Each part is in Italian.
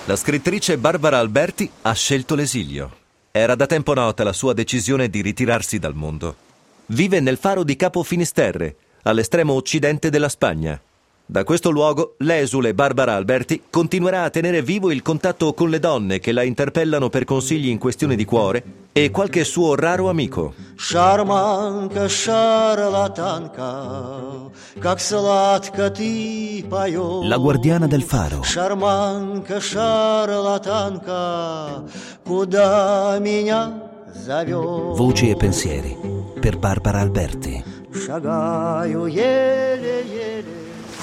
La scrittrice Barbara Alberti ha scelto l'esilio. Era da tempo nota la sua decisione di ritirarsi dal mondo. Vive nel faro di Capo Finisterre, all'estremo occidente della Spagna. Da questo luogo, l'esule Barbara Alberti continuerà a tenere vivo il contatto con le donne che la interpellano per consigli in questione di cuore e qualche suo raro amico. Шарманка, шарлатанка, как сладко ты поешь. La guardiana del faro. Шарманка, шарлатанка, куда меня зовешь? Voci e pensieri per Barbara Alberti. Шагаю еле-еле.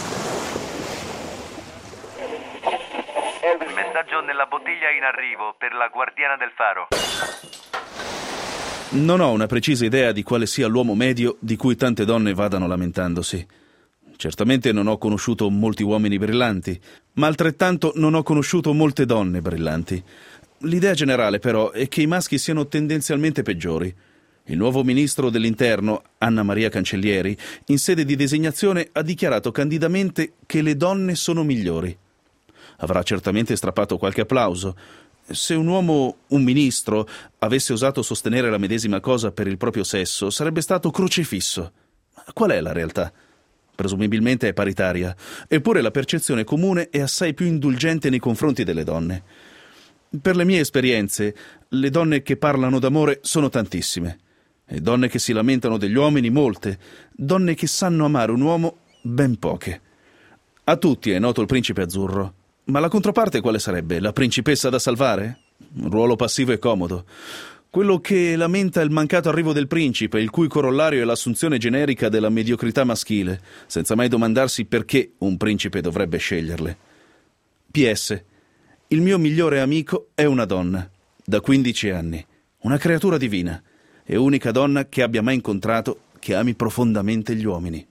Messaggio nella bottiglia in arrivo per la guardiana del faro. Non ho una precisa idea di quale sia l'uomo medio di cui tante donne vadano lamentandosi. Certamente non ho conosciuto molti uomini brillanti, ma altrettanto non ho conosciuto molte donne brillanti. L'idea generale, però, è che i maschi siano tendenzialmente peggiori. Il nuovo ministro dell'Interno, Anna Maria Cancellieri, in sede di designazione ha dichiarato candidamente che le donne sono migliori. Avrà certamente strappato qualche applauso. Se un uomo, un ministro, avesse osato sostenere la medesima cosa per il proprio sesso, sarebbe stato crocifisso. Qual è la realtà? Presumibilmente è paritaria, eppure la percezione comune è assai più indulgente nei confronti delle donne. Per le mie esperienze, le donne che parlano d'amore sono tantissime, e donne che si lamentano degli uomini molte, donne che sanno amare un uomo ben poche. A tutti è noto il principe azzurro. Ma la controparte quale sarebbe? La principessa da salvare? Un ruolo passivo e comodo. Quello che lamenta il mancato arrivo del principe, il cui corollario è l'assunzione generica della mediocrità maschile, senza mai domandarsi perché un principe dovrebbe sceglierle. PS. Il mio migliore amico è una donna, da 15 anni, una creatura divina, e unica donna che abbia mai incontrato che ami profondamente gli uomini.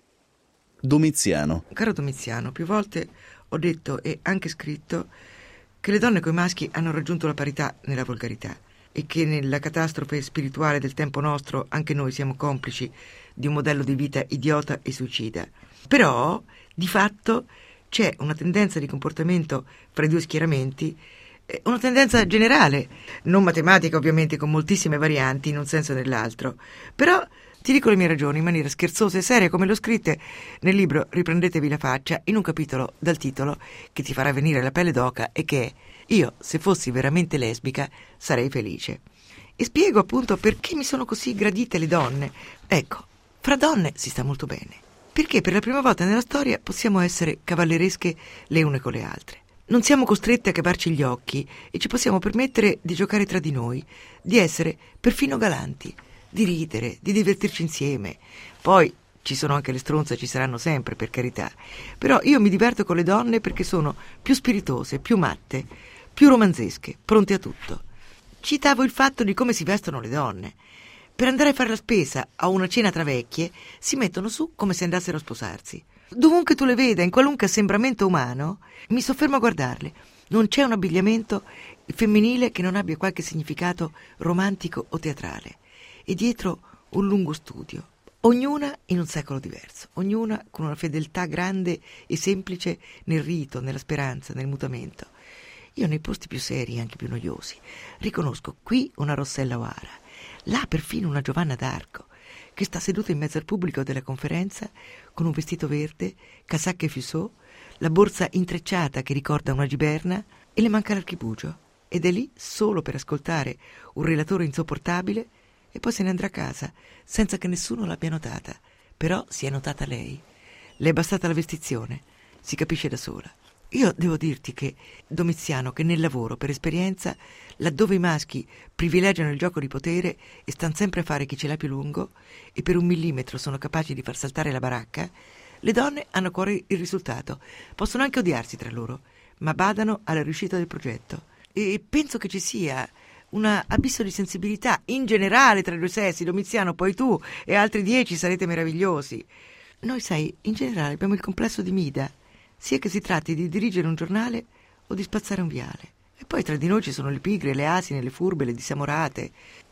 Domiziano. Caro Domiziano, più volte ho detto e anche scritto che le donne coi maschi hanno raggiunto la parità nella volgarità e che nella catastrofe spirituale del tempo nostro anche noi siamo complici di un modello di vita idiota e suicida. Però, di fatto, c'è una tendenza di comportamento fra i due schieramenti, una tendenza generale, non matematica ovviamente, con moltissime varianti in un senso o nell'altro, però ti dico le mie ragioni in maniera scherzosa e seria, come l'ho scritte nel libro Riprendetevi la faccia, in un capitolo dal titolo che ti farà venire la pelle d'oca e che è Io, se fossi veramente lesbica, sarei felice. E spiego appunto perché mi sono così gradite le donne. Ecco, fra donne si sta molto bene, perché per la prima volta nella storia possiamo essere cavalleresche le une con le altre. Non siamo costrette a cavarci gli occhi e ci possiamo permettere di giocare tra di noi, di essere perfino galanti, di ridere, di divertirci insieme. Poi ci sono anche le stronze, ci saranno sempre, per carità. Però io mi diverto con le donne perché sono più spiritose, più matte, più romanzesche, pronte a tutto. Citavo il fatto di come si vestono le donne. Per andare a fare la spesa a una cena tra vecchie si mettono su come se andassero a sposarsi. Dovunque tu le veda, in qualunque assembramento umano, mi soffermo a guardarle. Non c'è un abbigliamento femminile che non abbia qualche significato romantico o teatrale. E dietro un lungo studio, ognuna in un secolo diverso, ognuna con una fedeltà grande e semplice nel rito, nella speranza, nel mutamento. Io nei posti più seri, anche più noiosi, riconosco qui una Rossella O'Hara, là perfino una Giovanna d'Arco, che sta seduta in mezzo al pubblico della conferenza con un vestito verde, casacca e fuseau, la borsa intrecciata che ricorda una giberna e le manca l'archibugio. Ed è lì solo per ascoltare un relatore insopportabile e poi se ne andrà a casa senza che nessuno l'abbia notata. Però si è notata lei. Le è bastata la vestizione, si capisce da sola. Io devo dirti che Domiziano, che nel lavoro, per esperienza, laddove i maschi privilegiano il gioco di potere e stanno sempre a fare chi ce l'ha più lungo e per 1 millimetro sono capaci di far saltare la baracca, le donne hanno a cuore il risultato. Possono anche odiarsi tra loro, ma badano alla riuscita del progetto. E penso che ci sia un abisso di sensibilità in generale tra i due sessi. Domiziano, poi tu e altri 10 sarete meravigliosi. Noi, sai, in generale abbiamo il complesso di Mida, sia che si tratti di dirigere un giornale o di spazzare un viale. E poi tra di noi ci sono le pigre, le asine, le furbe, le dissamorate.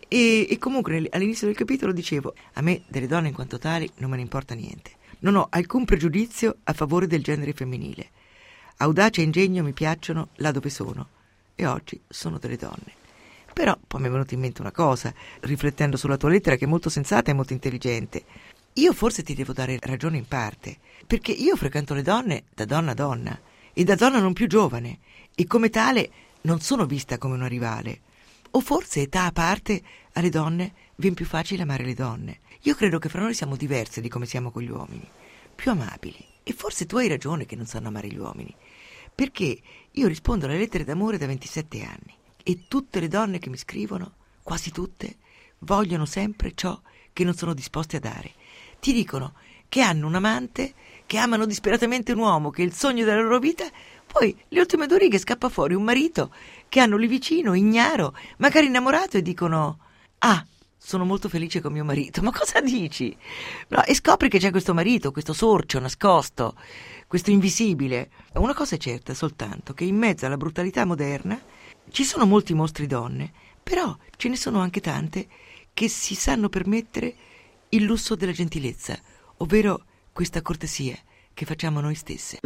E comunque all'inizio del capitolo dicevo, a me delle donne in quanto tali non me ne importa niente. Non ho alcun pregiudizio a favore del genere femminile. Audacia e ingegno mi piacciono là dove sono, e oggi sono delle donne. Però poi mi è venuta in mente una cosa, riflettendo sulla tua lettera, che è molto sensata e molto intelligente. Io forse ti devo dare ragione in parte, perché io frequento le donne da donna a donna, e da donna non più giovane, e come tale non sono vista come una rivale. O forse, età a parte, alle donne viene più facile amare le donne. Io credo che fra noi siamo diverse di come siamo con gli uomini, più amabili. E forse tu hai ragione che non sanno amare gli uomini, perché io rispondo alle lettere d'amore da 27 anni e tutte le donne che mi scrivono, quasi tutte, vogliono sempre ciò che non sono disposte a dare. Ti dicono che hanno un amante, che amano disperatamente un uomo, che è il sogno della loro vita. Poi le ultime 2 righe scappa fuori un marito che hanno lì vicino, ignaro, magari innamorato, e dicono: ah, sono molto felice con mio marito. Ma cosa dici? No, e scopri che c'è questo marito, questo sorcio nascosto, questo invisibile. Una cosa è certa soltanto, che in mezzo alla brutalità moderna ci sono molti mostri donne, però ce ne sono anche tante che si sanno permettere il lusso della gentilezza, ovvero questa cortesia che facciamo noi stesse.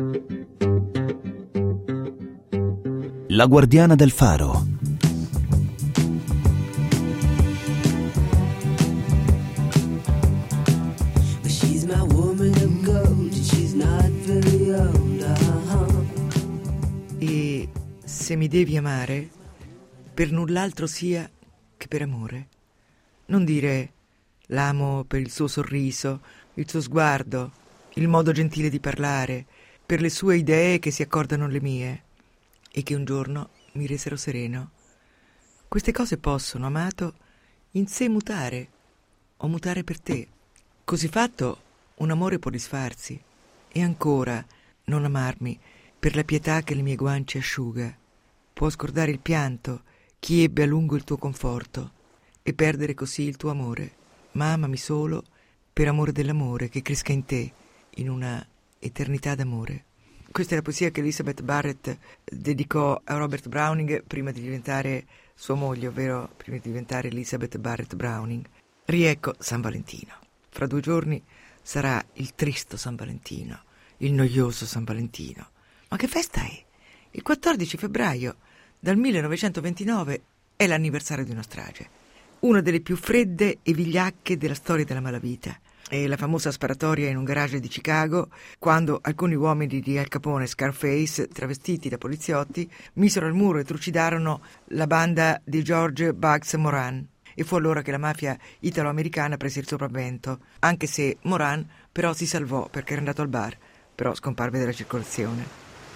La guardiana del faro. E se mi devi amare, per null'altro sia che per amore. Non dire: l'amo per il suo sorriso, il suo sguardo, il modo gentile di parlare, per le sue idee che si accordano alle mie e che un giorno mi resero sereno. Queste cose possono, amato, in sé mutare o mutare per te. Così fatto, un amore può disfarsi e ancora non amarmi per la pietà che le mie guance asciuga. Può scordare il pianto chi ebbe a lungo il tuo conforto e perdere così il tuo amore. Ma amami solo per amore dell'amore che cresca in te in una eternità d'amore. Questa è la poesia che Elizabeth Barrett dedicò a Robert Browning prima di diventare sua moglie, ovvero prima di diventare Elizabeth Barrett Browning. Riecco San Valentino. Fra 2 giorni sarà il tristo San Valentino, il noioso San Valentino. Ma che festa è? Il 14 febbraio del 1929 è l'anniversario di una strage, una delle più fredde e vigliacche della storia della malavita. È la famosa sparatoria in un garage di Chicago, quando alcuni uomini di Al Capone, Scarface, travestiti da poliziotti, misero al muro e trucidarono la banda di George Bugs Moran. E fu allora che la mafia italo-americana prese il sopravvento, anche se Moran però si salvò perché era andato al bar, però scomparve dalla circolazione.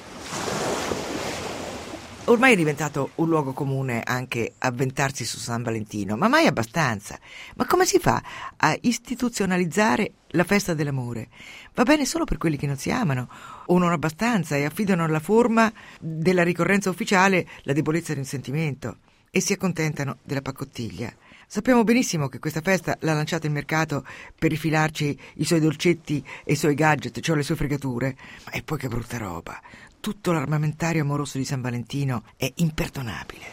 Ormai è diventato un luogo comune anche avventarsi su San Valentino, ma mai abbastanza. Ma come si fa a istituzionalizzare la festa dell'amore? Va bene solo per quelli che non si amano, o non abbastanza, e affidano alla forma della ricorrenza ufficiale la debolezza di un sentimento, e si accontentano della paccottiglia. Sappiamo benissimo che questa festa l'ha lanciata il mercato per rifilarci i suoi dolcetti e i suoi gadget, cioè le sue fregature. E poi che brutta roba! Tutto l'armamentario amoroso di San Valentino è imperdonabile.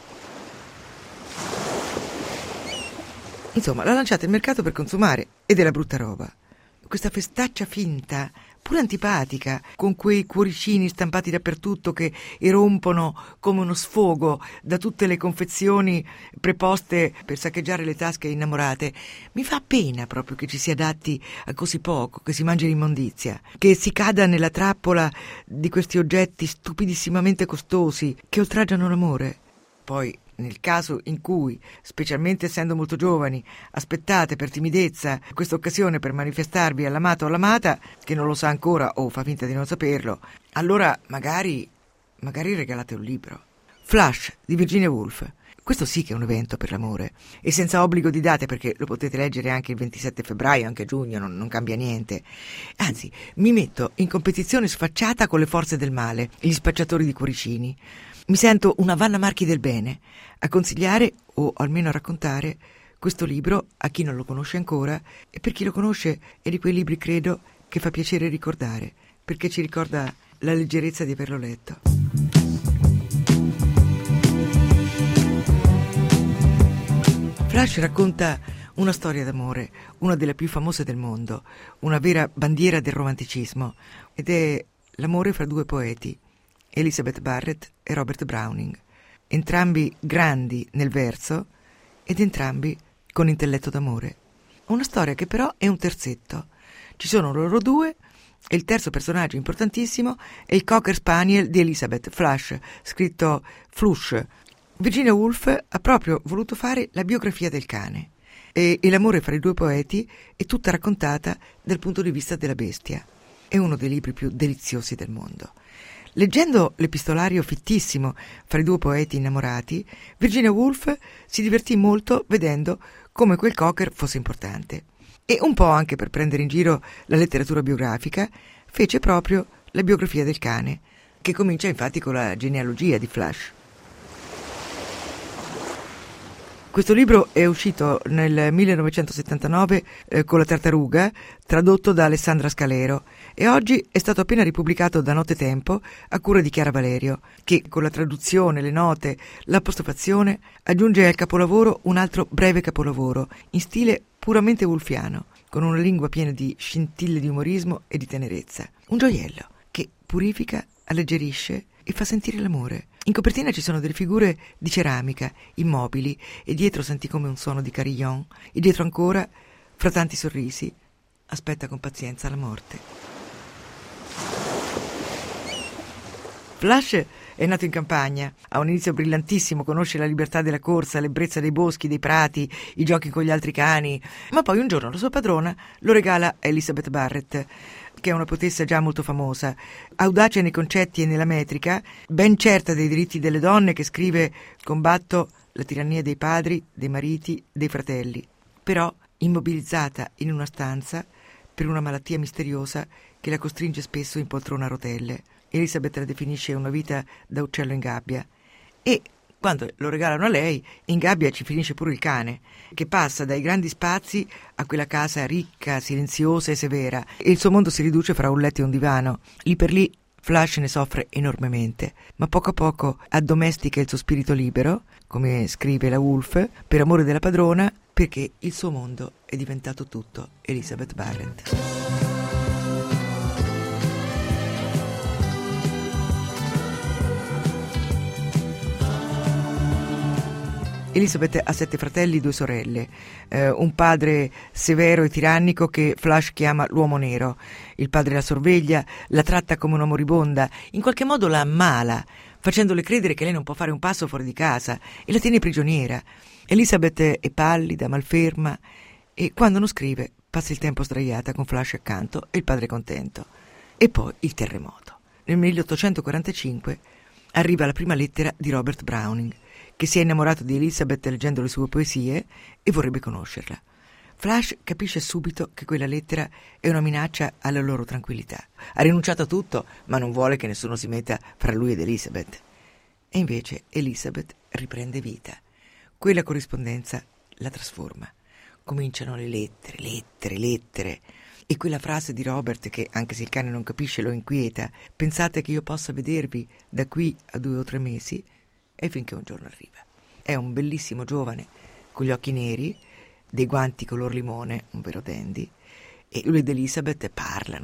Insomma, l'ha lanciata il mercato per consumare, ed è la brutta roba. Questa festaccia finta, pure antipatica, con quei cuoricini stampati dappertutto che irompono come uno sfogo da tutte le confezioni preposte per saccheggiare le tasche innamorate. Mi fa pena proprio che ci si adatti a così poco, che si mangi l'immondizia, che si cada nella trappola di questi oggetti stupidissimamente costosi che oltraggiano l'amore. Poi, nel caso in cui, specialmente essendo molto giovani, aspettate per timidezza questa occasione per manifestarvi all'amato o all'amata, che non lo sa ancora o fa finta di non saperlo, allora magari regalate un libro. Flash di Virginia Woolf. Questo sì che è un evento per l'amore, e senza obbligo di date, perché lo potete leggere anche il 27 febbraio, anche a giugno, non cambia niente. Anzi, mi metto in competizione sfacciata con le forze del male, gli spacciatori di cuoricini. Mi sento una Vanna Marchi del bene a consigliare, o almeno a raccontare, questo libro a chi non lo conosce ancora, e per chi lo conosce è di quei libri, credo, che fa piacere ricordare, perché ci ricorda la leggerezza di averlo letto. Flash racconta una storia d'amore, una delle più famose del mondo, una vera bandiera del romanticismo, ed è l'amore fra 2 poeti, Elizabeth Barrett e Robert Browning. entrambi grandi nel verso ed entrambi con intelletto d'amore. Una storia che però è un terzetto. Ci sono loro due e il terzo personaggio importantissimo è il Cocker Spaniel di Elizabeth, Flush, scritto Flush. Virginia Woolf ha proprio voluto fare la biografia del cane e l'amore fra i due poeti è tutta raccontata dal punto di vista della bestia. È uno dei libri più deliziosi del mondo. Leggendo l'epistolario fittissimo fra i due poeti innamorati, Virginia Woolf si divertì molto vedendo come quel Cocker fosse importante. E un po' anche per prendere in giro la letteratura biografica, fece proprio la biografia del cane, che comincia infatti con la genealogia di Flush. Questo libro è uscito nel 1979 con La tartaruga, tradotto da Alessandra Scalero, e oggi è stato appena ripubblicato da Nottetempo a cura di Chiara Valerio, che con la traduzione, le note, l'apostrofazione aggiunge al capolavoro un altro breve capolavoro in stile puramente wolfiano, con una lingua piena di scintille di umorismo e di tenerezza. Un gioiello che purifica, alleggerisce e fa sentire l'amore. In copertina ci sono delle figure di ceramica, immobili, e dietro senti come un suono di carillon, e dietro ancora, fra tanti sorrisi, aspetta con pazienza la morte. Flush è nato in campagna, ha un inizio brillantissimo, conosce la libertà della corsa, l'ebbrezza dei boschi, dei prati, i giochi con gli altri cani, ma poi un giorno la sua padrona lo regala a Elizabeth Barrett, che è una poetessa già molto famosa, audace nei concetti e nella metrica, ben certa dei diritti delle donne, che scrive: combatto la tirannia dei padri, dei mariti, dei fratelli, però immobilizzata in una stanza per una malattia misteriosa che la costringe spesso in poltrona a rotelle. Elizabeth la definisce una vita da uccello in gabbia, e quando lo regalano a lei, in gabbia ci finisce pure il cane, che passa dai grandi spazi a quella casa ricca, silenziosa e severa, e il suo mondo si riduce fra un letto e un divano. Lì per lì Flush ne soffre enormemente, ma poco a poco addomestica il suo spirito libero, come scrive la Woolf, per amore della padrona, perché il suo mondo è diventato tutto Elizabeth Barrett. Elizabeth ha 7 fratelli e 2 sorelle, un padre severo e tirannico che Flush chiama l'uomo nero. Il padre la sorveglia, la tratta come una moribonda, in qualche modo la ammala, facendole credere che lei non può fare un passo fuori di casa, e la tiene prigioniera. Elizabeth è pallida, malferma, e quando non scrive passa il tempo sdraiata con Flush accanto e il padre contento. E poi il terremoto. Nel 1845 arriva la prima lettera di Robert Browning, che si è innamorato di Elizabeth leggendo le sue poesie e vorrebbe conoscerla. Flush capisce subito che quella lettera è una minaccia alla loro tranquillità. Ha rinunciato a tutto, ma non vuole che nessuno si metta fra lui ed Elizabeth. E invece Elizabeth riprende vita. Quella corrispondenza la trasforma. Cominciano le lettere. E quella frase di Robert che, anche se il cane non capisce, lo inquieta: pensate che io possa vedervi da qui a 2 o 3 mesi? E finché un giorno arriva. È un bellissimo giovane con gli occhi neri, dei guanti color limone, un vero dandy, e lui ed Elizabeth parlano.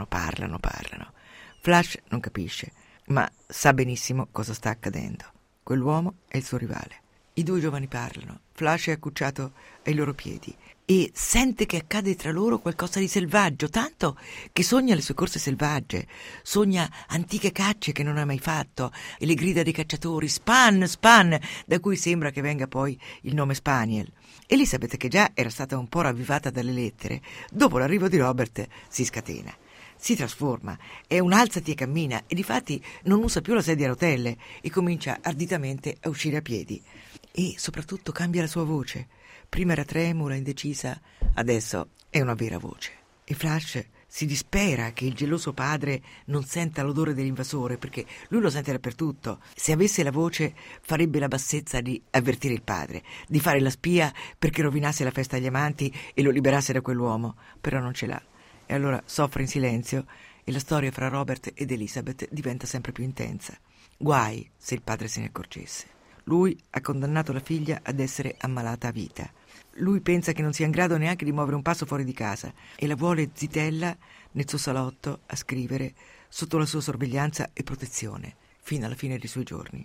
Flush non capisce, ma sa benissimo cosa sta accadendo. Quell'uomo è il suo rivale. I 2 giovani parlano. Flush è accucciato ai loro piedi e sente che accade tra loro qualcosa di selvaggio, tanto che sogna le sue corse selvagge, sogna antiche cacce che non ha mai fatto e le grida dei cacciatori Span, da cui sembra che venga poi il nome Spaniel. Elizabeth, che già era stata un po' ravvivata dalle lettere, dopo l'arrivo di Robert si scatena, si trasforma, è un alzati e cammina, e difatti non usa più la sedia a rotelle e comincia arditamente a uscire a piedi, e soprattutto cambia la sua voce. Prima era tremula, indecisa, adesso è una vera voce. E Flush si dispera che il geloso padre non senta l'odore dell'invasore, perché lui lo sente dappertutto. Se avesse la voce farebbe la bassezza di avvertire il padre, di fare la spia perché rovinasse la festa agli amanti e lo liberasse da quell'uomo, però non ce l'ha. E allora soffre in silenzio e la storia fra Robert ed Elizabeth diventa sempre più intensa. Guai se il padre se ne accorgesse. Lui ha condannato la figlia ad essere ammalata a vita. Lui pensa che non sia in grado neanche di muovere un passo fuori di casa e la vuole zitella nel suo salotto a scrivere sotto la sua sorveglianza e protezione fino alla fine dei suoi giorni.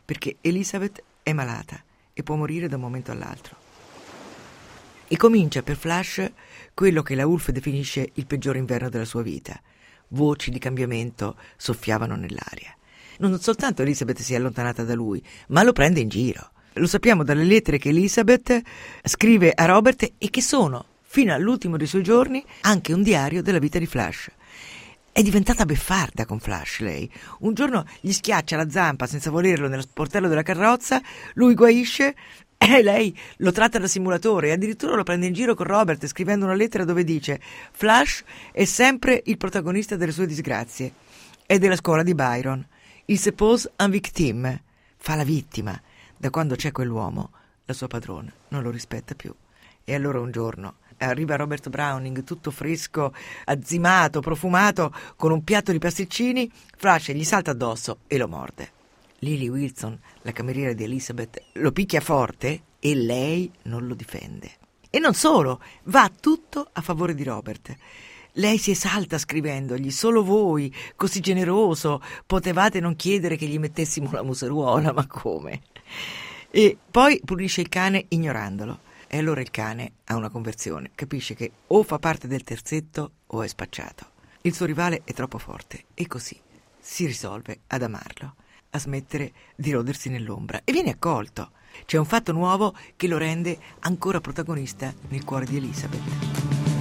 perché Elizabeth è malata e può morire da un momento all'altro. E comincia per Flash quello che la Woolf definisce il peggior inverno della sua vita. Voci di cambiamento soffiavano nell'aria. Non soltanto Elizabeth si è allontanata da lui, ma lo prende in giro. Lo sappiamo dalle lettere che Elizabeth scrive a Robert e che sono, fino all'ultimo dei suoi giorni, anche un diario della vita di Flash. È diventata beffarda con Flash, lei. Un giorno gli schiaccia la zampa senza volerlo nello sportello della carrozza, lui guaisce e lei lo tratta da simulatore e addirittura lo prende in giro con Robert scrivendo una lettera dove dice: Flash è sempre il protagonista delle sue disgrazie. È della scuola di Byron. Il suppose un victime. Fa la vittima. Da quando c'è quell'uomo, la sua padrona non lo rispetta più. E allora un giorno arriva Robert Browning tutto fresco, azzimato, profumato, con un piatto di pasticcini. Flash gli salta addosso e lo morde. Lily Wilson, la cameriera di Elizabeth, lo picchia forte e lei non lo difende. E non solo, va tutto a favore di Robert. Lei si esalta scrivendogli: solo voi, così generoso, potevate non chiedere che gli mettessimo la museruola, ma come? E poi punisce il cane ignorandolo. E allora il cane ha una conversione, capisce che o fa parte del terzetto o è spacciato. Il suo rivale è troppo forte e così si risolve ad amarlo, a smettere di rodersi nell'ombra e viene accolto. C'è un fatto nuovo che lo rende ancora protagonista nel cuore di Elizabeth.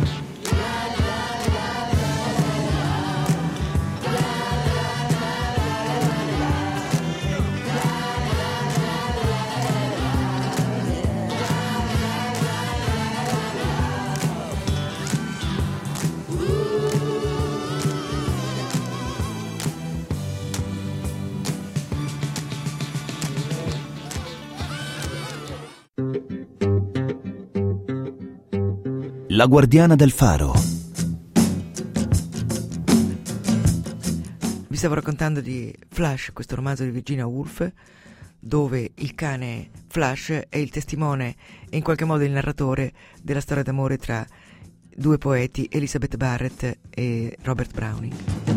La guardiana del faro. Vi stavo raccontando di Flash, questo romanzo di Virginia Woolf, dove il cane Flash è il testimone e in qualche modo il narratore della storia d'amore tra due poeti, Elizabeth Barrett e Robert Browning.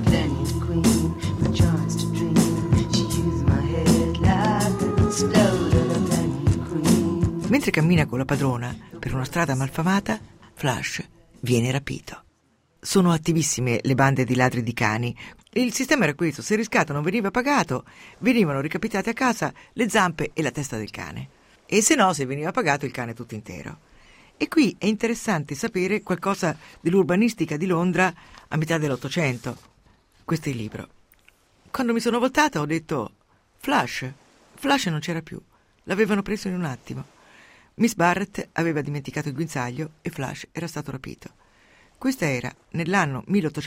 Mentre cammina con la padrona per una strada malfamata, Flash viene rapito. Sono attivissime le bande di ladri di cani. Il sistema era questo: se il riscatto non veniva pagato, venivano recapitate a casa le zampe e la testa del cane. E se no, se veniva pagato, il cane tutto intero. E qui è interessante sapere qualcosa dell'urbanistica di Londra a metà dell'Ottocento. Questo è il libro. Quando mi sono voltata ho detto: Flash non c'era più. L'avevano preso in un attimo. Miss Barrett aveva dimenticato il guinzaglio e Flash era stato rapito. Questa era, nell'anno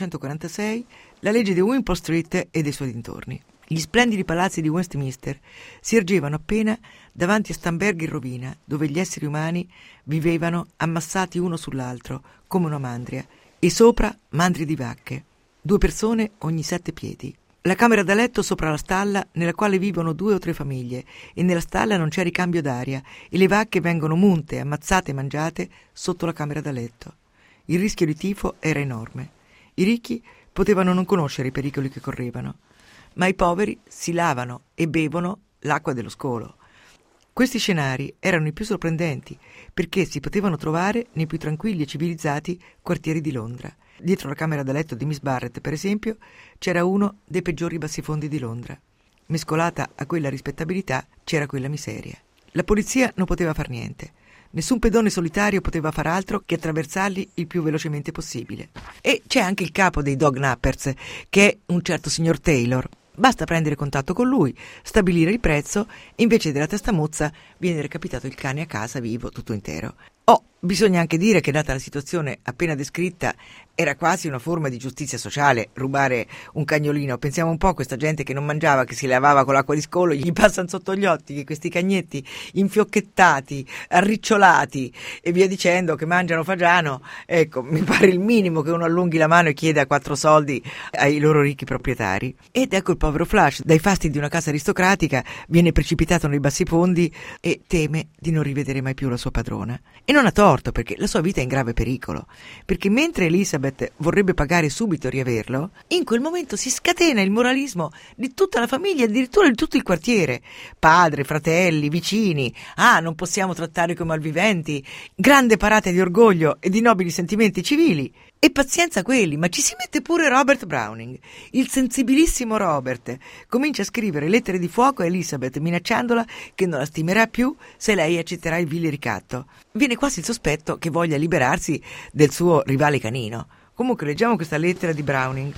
1846, la legge di Wimpole Street e dei suoi dintorni. Gli splendidi palazzi di Westminster si ergevano appena davanti a Stamberg in rovina, dove gli esseri umani vivevano ammassati uno sull'altro, come una mandria, e sopra mandrie di vacche, 2 persone ogni 7 piedi. La camera da letto sopra la stalla nella quale vivono 2 o 3 famiglie e nella stalla non c'è ricambio d'aria e le vacche vengono munte, ammazzate e mangiate sotto la camera da letto. Il rischio di tifo era enorme. I ricchi potevano non conoscere i pericoli che correvano, ma i poveri si lavano e bevono l'acqua dello scolo. Questi scenari erano i più sorprendenti perché si potevano trovare nei più tranquilli e civilizzati quartieri di Londra. Dietro la camera da letto di Miss Barrett, per esempio, c'era uno dei peggiori bassifondi di Londra. Mescolata a quella rispettabilità c'era quella miseria. La polizia non poteva far niente. Nessun pedone solitario poteva far altro che attraversarli il più velocemente possibile. E c'è anche il capo dei dog nappers, che è un certo signor Taylor. Basta prendere contatto con lui, stabilire il prezzo e invece della testamozza viene recapitato il cane a casa vivo, tutto intero. Bisogna anche dire che, data la situazione appena descritta, era quasi una forma di giustizia sociale rubare un cagnolino. Pensiamo un po' a questa gente che non mangiava, che si lavava con l'acqua di scolo, gli passano sotto gli occhi che questi cagnetti infiocchettati, arricciolati e via dicendo, che mangiano fagiano. Ecco, mi pare il minimo che uno allunghi la mano e chieda 4 soldi ai loro ricchi proprietari. Ed ecco il povero Flash, dai fasti di una casa aristocratica, viene precipitato nei bassifondi e teme di non rivedere mai più la sua padrona. E non ha torto. torto, perché la sua vita è in grave pericolo, perché mentre Elizabeth vorrebbe pagare subito e riaverlo, in quel momento si scatena il moralismo di tutta la famiglia, addirittura di tutto il quartiere, padre, fratelli, vicini. Non possiamo trattare come malviventi, grande parata di orgoglio e di nobili sentimenti civili. E pazienza quelli, ma ci si mette pure Robert Browning, il sensibilissimo Robert. Comincia a scrivere lettere di fuoco a Elizabeth, minacciandola che non la stimerà più se lei accetterà il vile ricatto. Viene quasi il sospetto che voglia liberarsi del suo rivale canino. Comunque leggiamo questa lettera di Browning.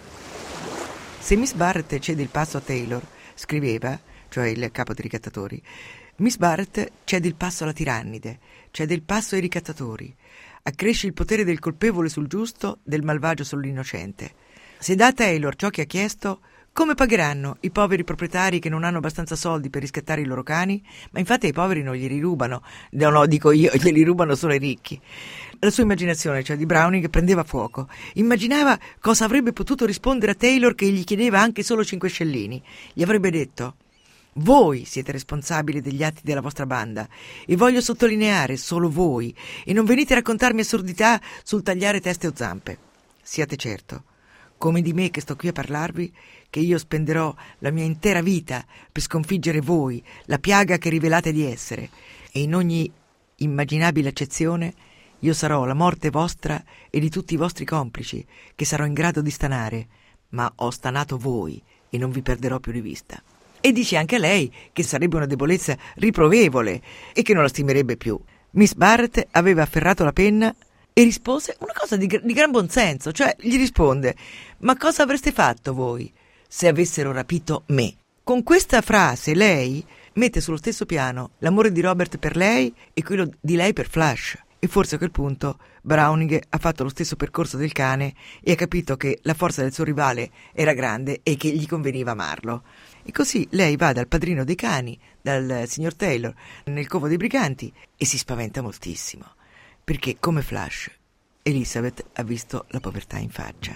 Se Miss Barrett cede il passo a Taylor, scriveva, cioè il capo dei ricattatori, Miss Barrett cede il passo alla tirannide, cede il passo ai ricattatori. Accresce il potere del colpevole sul giusto, del malvagio sull'innocente. Se dà a Taylor ciò che ha chiesto, come pagheranno i poveri proprietari che non hanno abbastanza soldi per riscattare i loro cani? Ma infatti ai poveri non glieli rubano. No, dico io, glieli rubano solo ai ricchi. La sua immaginazione, cioè di Browning, prendeva fuoco. Immaginava cosa avrebbe potuto rispondere a Taylor che gli chiedeva anche solo 5 scellini. Gli avrebbe detto: voi siete responsabili degli atti della vostra banda e voglio sottolineare solo voi, e non venite a raccontarmi assurdità sul tagliare teste o zampe. Siate certo, come di me che sto qui a parlarvi, che io spenderò la mia intera vita per sconfiggere voi, la piaga che rivelate di essere, e in ogni immaginabile accezione io sarò la morte vostra e di tutti i vostri complici, che sarò in grado di stanare, ma ho stanato voi e non vi perderò più di vista. E dice anche a lei che sarebbe una debolezza riprovevole e che non la stimerebbe più. Miss Barrett aveva afferrato la penna e rispose una cosa di gran buonsenso, cioè gli risponde: ma cosa avreste fatto voi se avessero rapito me? Con questa frase lei mette sullo stesso piano l'amore di Robert per lei e quello di lei per Flash. E forse a quel punto Browning ha fatto lo stesso percorso del cane e ha capito che la forza del suo rivale era grande e che gli conveniva amarlo. E così lei va dal padrino dei cani, dal signor Taylor, nel covo dei briganti, e si spaventa moltissimo, perché come Flash Elizabeth ha visto la povertà in faccia.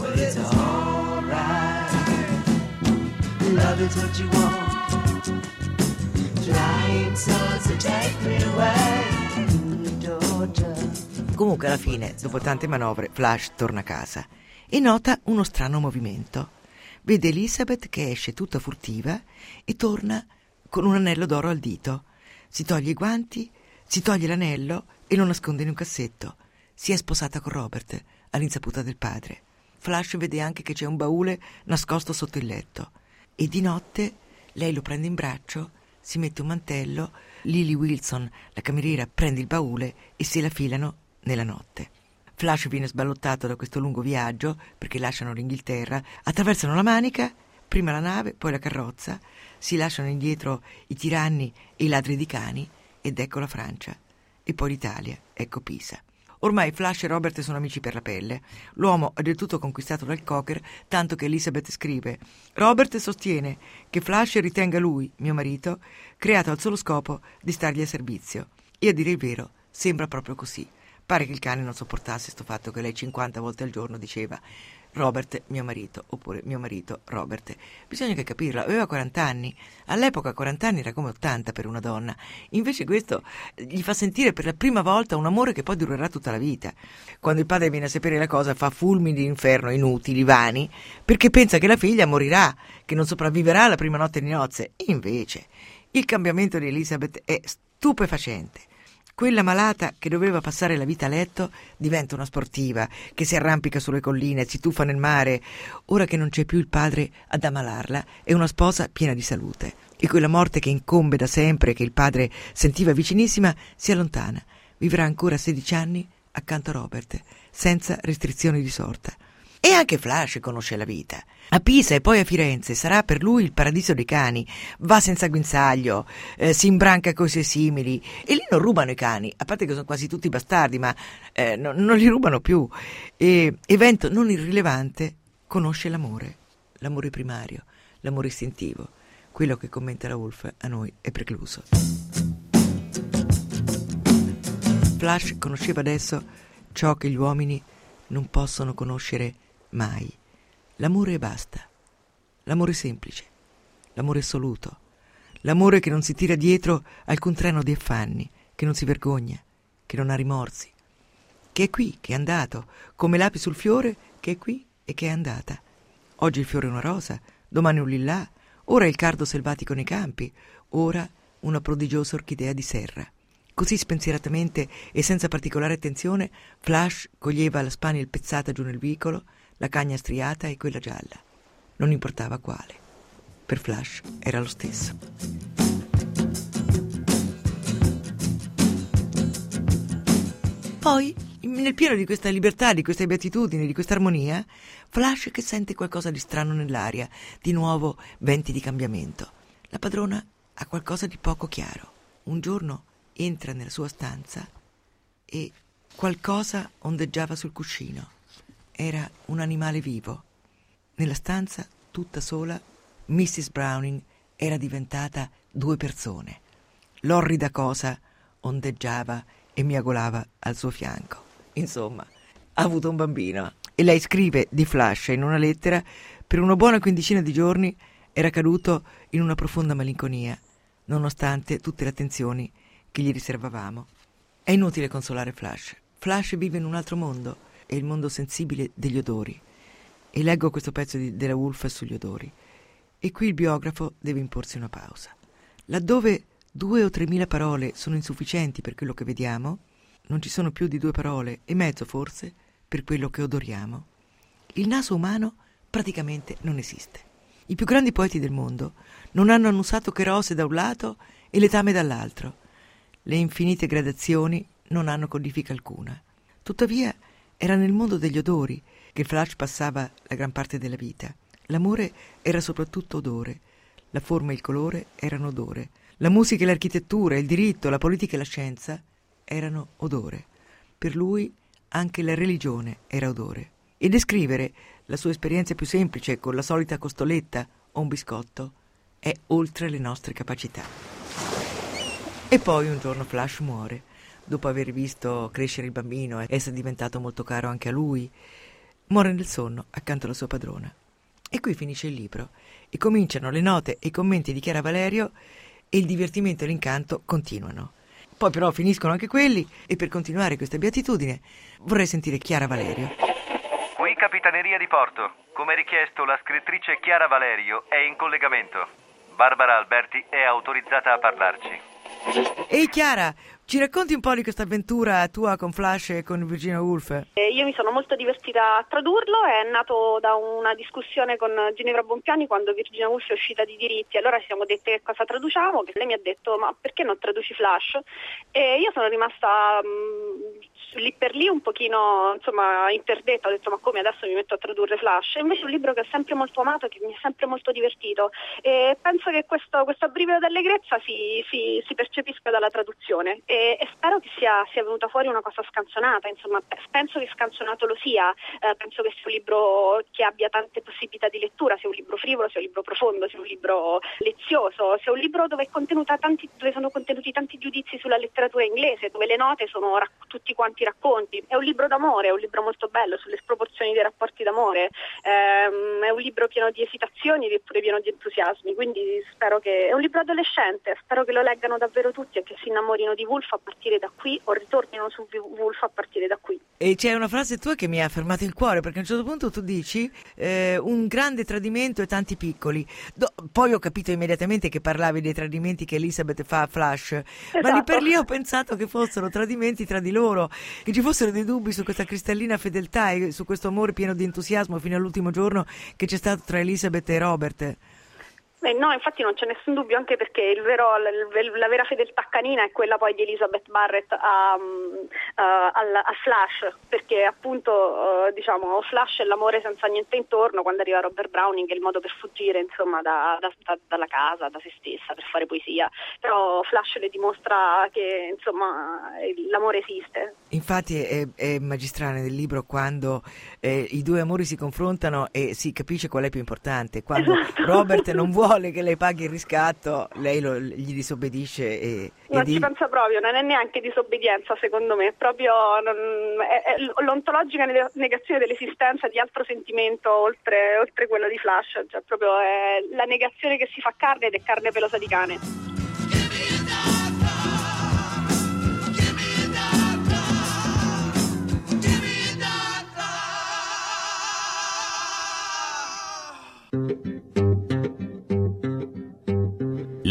Comunque alla fine, dopo tante manovre, Flash torna a casa e nota uno strano movimento. Vede Elizabeth che esce tutta furtiva e torna con un anello d'oro al dito. Si toglie i guanti, si toglie l'anello e lo nasconde in un cassetto. Si è sposata con Robert all'insaputa del padre. Flash vede anche che c'è un baule nascosto sotto il letto e di notte lei lo prende in braccio, si mette un mantello, Lily Wilson, la cameriera, prende il baule e se la filano nella notte. Flash viene sballottato da questo lungo viaggio perché lasciano l'Inghilterra, attraversano la Manica, prima la nave, poi la carrozza, si lasciano indietro i tiranni e i ladri di cani ed ecco la Francia e poi l'Italia, ecco Pisa. Ormai Flash e Robert sono amici per la pelle. L'uomo è del tutto conquistato dal cocker, tanto che Elizabeth scrive: Robert sostiene che Flash ritenga lui, mio marito, creato al solo scopo di stargli a servizio. E a dire il vero, sembra proprio così. Pare che il cane non sopportasse sto fatto che lei 50 volte al giorno diceva Robert mio marito, oppure mio marito Robert. Bisogna che capirlo, aveva 40 anni. All'epoca 40 anni era come 80 per una donna. Invece questo gli fa sentire per la prima volta un amore che poi durerà tutta la vita. Quando il padre viene a sapere la cosa fa fulmini di inferno inutili, vani, perché pensa che la figlia morirà, che non sopravviverà alla prima notte di nozze. Invece il cambiamento di Elizabeth è stupefacente. Quella malata che doveva passare la vita a letto diventa una sportiva che si arrampica sulle colline, si tuffa nel mare. Ora che non c'è più il padre ad ammalarla, è una sposa piena di salute. E quella morte che incombe da sempre, che il padre sentiva vicinissima, si allontana. Vivrà ancora 16 anni accanto a Robert, senza restrizioni di sorta. E anche Flash conosce la vita. A Pisa e poi a Firenze sarà per lui il paradiso dei cani. Va senza guinzaglio, si imbranca coi suoi simili. E lì non rubano i cani, a parte che sono quasi tutti bastardi, ma non li rubano più. E, evento non irrilevante, conosce l'amore primario, l'amore istintivo. Quello che commenta la Woolf a noi è precluso. Flash conosceva adesso ciò che gli uomini non possono conoscere mai. L'amore e basta. L'amore semplice, l'amore assoluto, l'amore che non si tira dietro alcun treno di affanni, che non si vergogna, che non ha rimorsi, che è qui, che è andato, come l'api sul fiore, che è qui e che è andata. Oggi il fiore è una rosa, domani un lillà, ora il cardo selvatico nei campi, ora una prodigiosa orchidea di serra. Così spensieratamente e senza particolare attenzione, Flash coglieva la spaniel pezzata giù nel vicolo, la cagna striata e quella gialla. Non importava quale. Per Flash era lo stesso. Poi, nel pieno di questa libertà, di queste beatitudini, di questa armonia, Flash che sente qualcosa di strano nell'aria, di nuovo venti di cambiamento. La padrona ha qualcosa di poco chiaro. Un giorno entra nella sua stanza e qualcosa ondeggiava sul cuscino. Era un animale vivo. Nella stanza, tutta sola, Mrs. Browning era diventata 2 persone. L'orrida cosa ondeggiava e miagolava al suo fianco. Insomma, ha avuto un bambino. E lei scrive di Flash in una lettera: per una buona quindicina di giorni era caduto in una profonda malinconia, nonostante tutte le attenzioni che gli riservavamo. È inutile consolare Flash. Flash vive in un altro mondo, è il mondo sensibile degli odori. E leggo questo pezzo della Woolf sugli odori. E qui il biografo deve imporsi una pausa. Laddove 2 o 3.000 parole sono insufficienti per quello che vediamo, non ci sono più di 2 parole e mezzo forse per quello che odoriamo. Il naso umano praticamente non esiste. I più grandi poeti del mondo non hanno annusato che rose da un lato e letame dall'altro. Le infinite gradazioni non hanno codifica alcuna. Tuttavia era nel mondo degli odori che Flash passava la gran parte della vita. L'amore era soprattutto odore, la forma e il colore erano odore, la musica e l'architettura, il diritto, la politica e la scienza erano odore. Per lui anche la religione era odore. E descrivere la sua esperienza più semplice con la solita costoletta o un biscotto è oltre le nostre capacità. E poi un giorno Flash muore, dopo aver visto crescere il bambino e essere diventato molto caro anche a lui. Muore nel sonno accanto alla sua padrona. E qui finisce il libro e cominciano le note e i commenti di Chiara Valerio e il divertimento e l'incanto continuano. Poi però finiscono anche quelli e per continuare questa beatitudine vorrei sentire Chiara Valerio. Qui Capitaneria di Porto. Come richiesto, la scrittrice Chiara Valerio è in collegamento. Barbara Alberti è autorizzata a parlarci. Ehi Chiara, ci racconti un po' di questa avventura tua con Flash e con Virginia Woolf? Io mi sono molto divertita a tradurlo, è nato da una discussione con Ginevra Bompiani quando Virginia Woolf è uscita di diritti. Allora ci siamo dette che cosa traduciamo, che lei mi ha detto ma perché non traduci Flash? E io sono rimasta lì per lì un pochino interdetta, ho detto ma come adesso mi metto a tradurre Flash? E invece è un libro che ho sempre molto amato, che mi è sempre molto divertito e penso che questo brivido d'allegrezza si percepisca dalla traduzione e spero che sia venuta fuori una cosa scanzonata, penso che scanzonato lo sia, penso che sia un libro che abbia tante possibilità di lettura, sia un libro frivolo, sia un libro profondo, sia un libro lezioso, sia un libro dove sono contenuti tanti giudizi sulla letteratura inglese, dove le note sono tutti quanti racconti. È un libro d'amore, è un libro molto bello sulle sproporzioni dei rapporti d'amore, è un libro pieno di esitazioni eppure pieno di entusiasmi, quindi spero che è un libro adolescente, spero che lo leggano davvero tutti e che si innamorino di Woolf a partire da qui o ritornino su Woolf a partire da qui. E c'è una frase tua che mi ha fermato il cuore, perché a un certo punto tu dici un grande tradimento e tanti piccoli. Poi ho capito immediatamente che parlavi dei tradimenti che Elizabeth fa a Flash, esatto. Ma lì per lì ho pensato che fossero tradimenti tra di loro, che ci fossero dei dubbi su questa cristallina fedeltà e su questo amore pieno di entusiasmo fino all'ultimo giorno che c'è stato tra Elizabeth e Robert. No, infatti non c'è nessun dubbio, anche perché la vera fedeltà canina è quella poi di Elizabeth Barrett a Flash, perché appunto Flash è l'amore senza niente intorno, quando arriva Robert Browning è il modo per fuggire dalla casa, da se stessa, per fare poesia, però Flash le dimostra che l'amore esiste. Infatti è magistrale nel libro quando i due amori si confrontano e si capisce qual è più importante. Quando esatto. Robert non vuole che lei paghi il riscatto, lei gli disobbedisce non ci pensa proprio, non è neanche disobbedienza secondo me, è proprio è l'ontologica negazione dell'esistenza di altro sentimento oltre quello di Flash, cioè proprio è la negazione che si fa carne ed è carne pelosa di cane.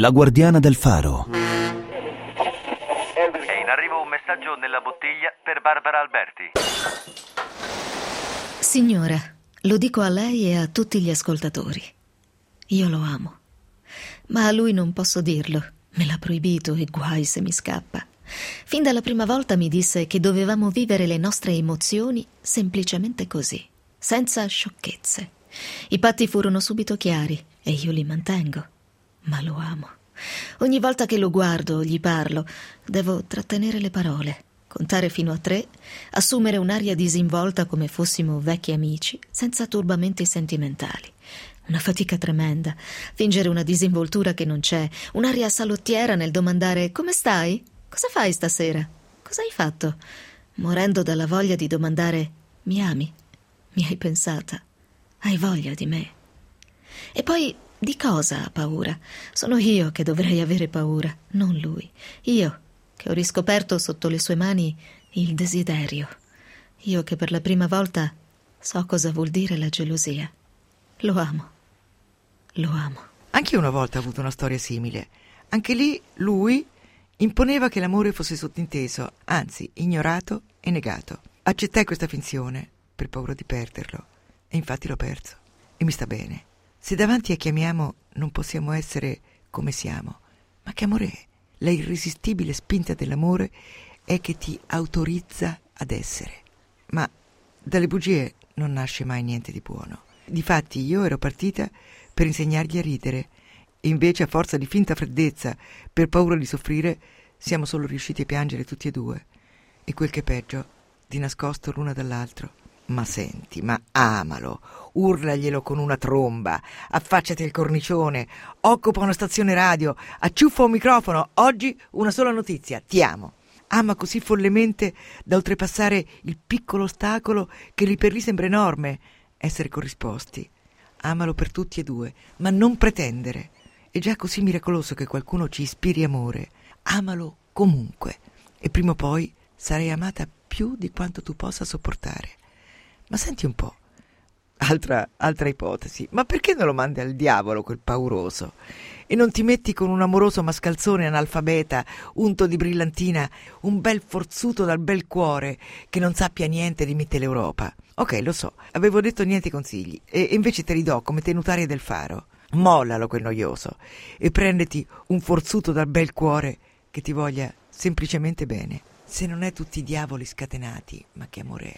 La guardiana del faro. È in arrivo un messaggio nella bottiglia per Barbara Alberti. Signora, lo dico a lei e a tutti gli ascoltatori. Io lo amo. Ma a lui non posso dirlo. Me l'ha proibito e guai se mi scappa. Fin dalla prima volta mi disse che dovevamo vivere le nostre emozioni semplicemente così, senza sciocchezze. I patti furono subito chiari e io li mantengo. Ma lo amo. Ogni volta che lo guardo o gli parlo, devo trattenere le parole, contare fino a 3, assumere un'aria disinvolta come fossimo vecchi amici, senza turbamenti sentimentali. Una fatica tremenda, fingere una disinvoltura che non c'è, un'aria salottiera nel domandare «Come stai? Cosa fai stasera? Cosa hai fatto?» Morendo dalla voglia di domandare «Mi ami? Mi hai pensata? Hai voglia di me?» E poi di cosa ha paura? Sono io che dovrei avere paura, non lui. Io che ho riscoperto sotto le sue mani il desiderio. Io che per la prima volta so cosa vuol dire la gelosia. Lo amo. Lo amo. Anche io una volta ho avuto una storia simile. Anche lì lui imponeva che l'amore fosse sottinteso, anzi ignorato e negato. Accettai questa finzione per paura di perderlo e infatti l'ho perso e mi sta bene. Se davanti a chi amiamo non possiamo essere come siamo, ma che amore è? La irresistibile spinta dell'amore è che ti autorizza ad essere. Ma dalle bugie non nasce mai niente di buono. Difatti io ero partita per insegnargli a ridere e invece a forza di finta freddezza, per paura di soffrire, siamo solo riusciti a piangere tutti e due. E quel che è peggio, di nascosto l'una dall'altro. Ma senti, ma amalo, urlaglielo con una tromba, affacciati al cornicione, occupa una stazione radio, acciuffa un microfono, oggi una sola notizia, ti amo. Ama così follemente da oltrepassare il piccolo ostacolo che lì per lì sembra enorme, essere corrisposti. Amalo per tutti e due, ma non pretendere. È già così miracoloso che qualcuno ci ispiri amore. Amalo comunque e prima o poi sarai amata più di quanto tu possa sopportare. Ma senti un po', altra ipotesi, ma perché non lo mandi al diavolo quel pauroso? E non ti metti con un amoroso mascalzone analfabeta, unto di brillantina, un bel forzuto dal bel cuore, che non sappia niente di Mitteleuropa? Ok, lo so, avevo detto niente consigli, e invece te li do come tenutaria del faro. Mollalo quel noioso, e prenditi un forzuto dal bel cuore che ti voglia semplicemente bene. Se non è tutti i diavoli scatenati, ma che amore è?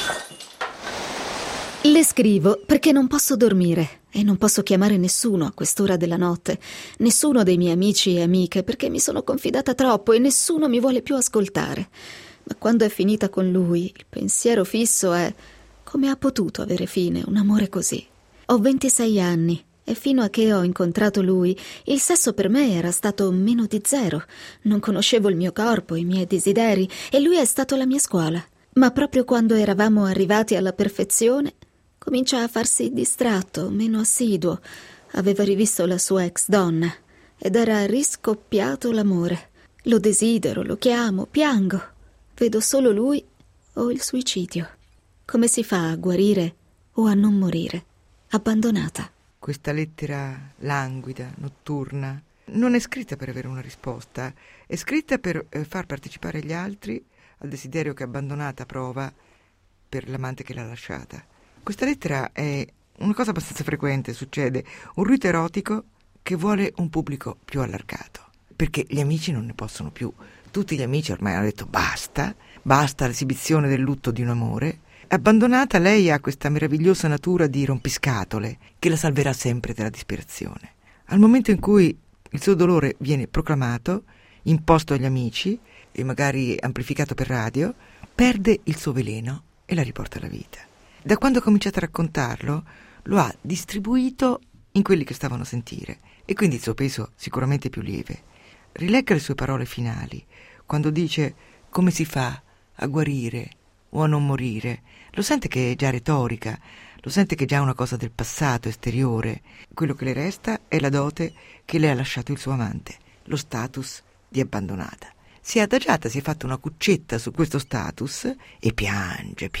Le scrivo perché non posso dormire e non posso chiamare nessuno a quest'ora della notte, nessuno dei miei amici e amiche, perché mi sono confidata troppo e nessuno mi vuole più ascoltare. Ma quando è finita con lui, il pensiero fisso è: come ha potuto avere fine un amore così? Ho 26 anni e fino a che ho incontrato lui, il sesso per me era stato meno di 0. Non conoscevo il mio corpo, i miei desideri, e lui è stato la mia scuola. Ma proprio quando eravamo arrivati alla perfezione, comincia a farsi distratto, meno assiduo. Aveva rivisto la sua ex donna ed era riscoppiato l'amore. Lo desidero, lo chiamo, piango. Vedo solo lui o il suicidio. Come si fa a guarire o a non morire? Abbandonata. Questa lettera languida, notturna, non è scritta per avere una risposta, è scritta per far partecipare gli altri al desiderio che abbandonata prova per l'amante che l'ha lasciata. Questa lettera è una cosa abbastanza frequente, succede, un rito erotico che vuole un pubblico più allargato, perché gli amici non ne possono più. Tutti gli amici ormai hanno detto basta l'esibizione del lutto di un amore. Abbandonata, lei ha questa meravigliosa natura di rompiscatole che la salverà sempre dalla disperazione. Al momento in cui il suo dolore viene proclamato, imposto agli amici e magari amplificato per radio, perde il suo veleno e la riporta alla vita. Da quando ha cominciato a raccontarlo, lo ha distribuito in quelli che stavano a sentire e quindi il suo peso sicuramente è più lieve. Rilegga le sue parole finali, quando dice come si fa a guarire o a non morire. Lo sente che è già retorica, lo sente che è già una cosa del passato, esteriore. Quello che le resta è la dote che le ha lasciato il suo amante, lo status di abbandonata. Si è adagiata, si è fatta una cuccetta su questo status e piange.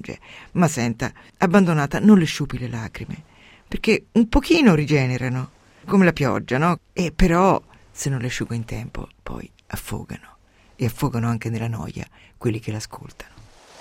Ma senta, abbandonata, non le sciupi le lacrime, perché un pochino rigenerano. come la pioggia, no? E però, se non le asciugo in tempo, poi affogano. E affogano anche nella noia quelli che l'ascoltano.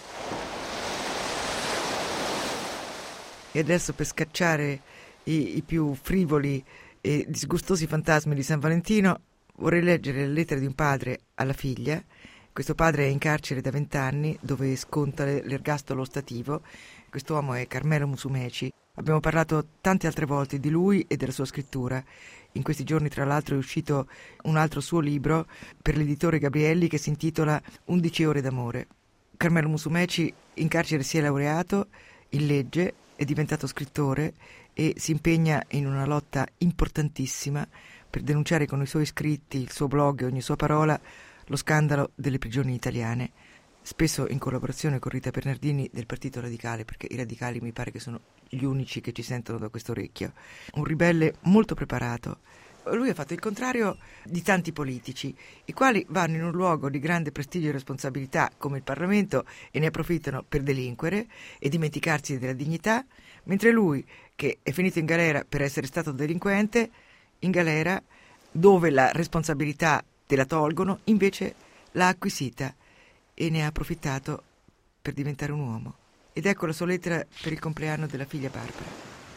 E adesso, per scacciare i più frivoli e disgustosi fantasmi di San Valentino, vorrei leggere la lettera di un padre alla figlia. Questo padre è in carcere da 20 anni, dove sconta l'ergastolo ostativo. Quest'uomo è Carmelo Musumeci. Abbiamo parlato tante altre volte di lui e della sua scrittura. In questi giorni, tra l'altro, è uscito un altro suo libro per l'editore Gabrielli che si intitola 11 ore d'amore. Carmelo Musumeci in carcere si è laureato in legge, è diventato scrittore e si impegna in una lotta importantissima per denunciare con i suoi scritti, il suo blog e ogni sua parola lo scandalo delle prigioni italiane, spesso in collaborazione con Rita Bernardini del Partito Radicale, perché i radicali mi pare che sono gli unici che ci sentono da questo orecchio. Un ribelle molto preparato. Lui ha fatto il contrario di tanti politici, i quali vanno in un luogo di grande prestigio e responsabilità come il Parlamento e ne approfittano per delinquere e dimenticarsi della dignità, mentre lui, che è finito in galera per essere stato delinquente, in galera, dove la responsabilità te la tolgono, invece l'ha acquisita e ne ha approfittato per diventare un uomo. Ed ecco la sua lettera per il compleanno della figlia Barbara.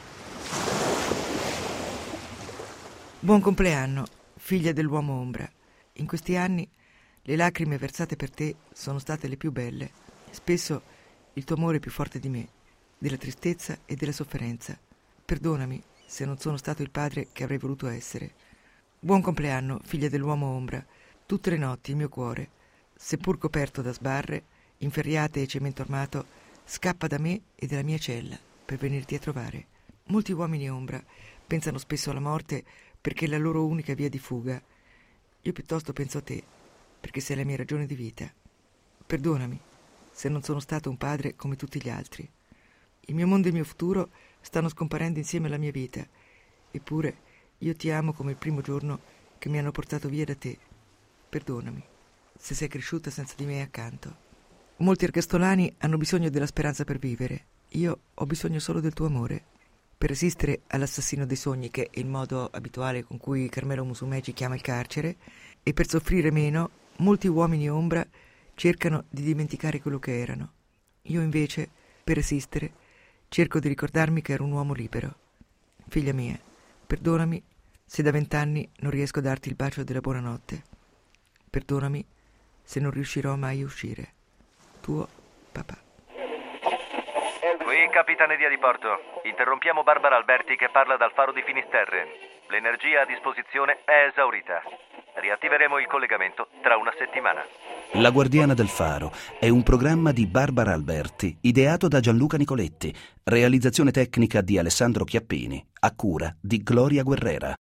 Buon compleanno, figlia dell'uomo ombra. In questi anni le lacrime versate per te sono state le più belle. Spesso il tuo amore è più forte di me, della tristezza e della sofferenza. Perdonami se non sono stato il padre che avrei voluto essere. Buon compleanno, figlia dell'uomo ombra. Tutte le notti il mio cuore, seppur coperto da sbarre, inferriate e cemento armato, scappa da me e dalla mia cella per venirti a trovare. Molti uomini ombra pensano spesso alla morte perché è la loro unica via di fuga. Io piuttosto penso a te, perché sei la mia ragione di vita. Perdonami se non sono stato un padre come tutti gli altri. Il mio mondo e il mio futuro stanno scomparendo insieme alla mia vita, eppure io ti amo come il primo giorno che mi hanno portato via da te. Perdonami se sei cresciuta senza di me accanto. Molti ergastolani hanno bisogno della speranza per vivere. Io ho bisogno solo del tuo amore. Per resistere all'assassino dei sogni, che è il modo abituale con cui Carmelo Musumeci chiama il carcere, e per soffrire meno, molti uomini ombra cercano di dimenticare quello che erano. Io invece, per resistere, cerco di ricordarmi che ero un uomo libero. Figlia mia, perdonami se da 20 anni non riesco a darti il bacio della buonanotte. Perdonami se non riuscirò mai a uscire. Tuo papà. Qui Capitaneria di Porto. Interrompiamo Barbara Alberti che parla dal faro di Finisterre. L'energia a disposizione è esaurita. Riattiveremo il collegamento tra una settimana. La Guardiana del Faro è un programma di Barbara Alberti, ideato da Gianluca Nicoletti, realizzazione tecnica di Alessandro Chiappini, a cura di Gloria Guerrera.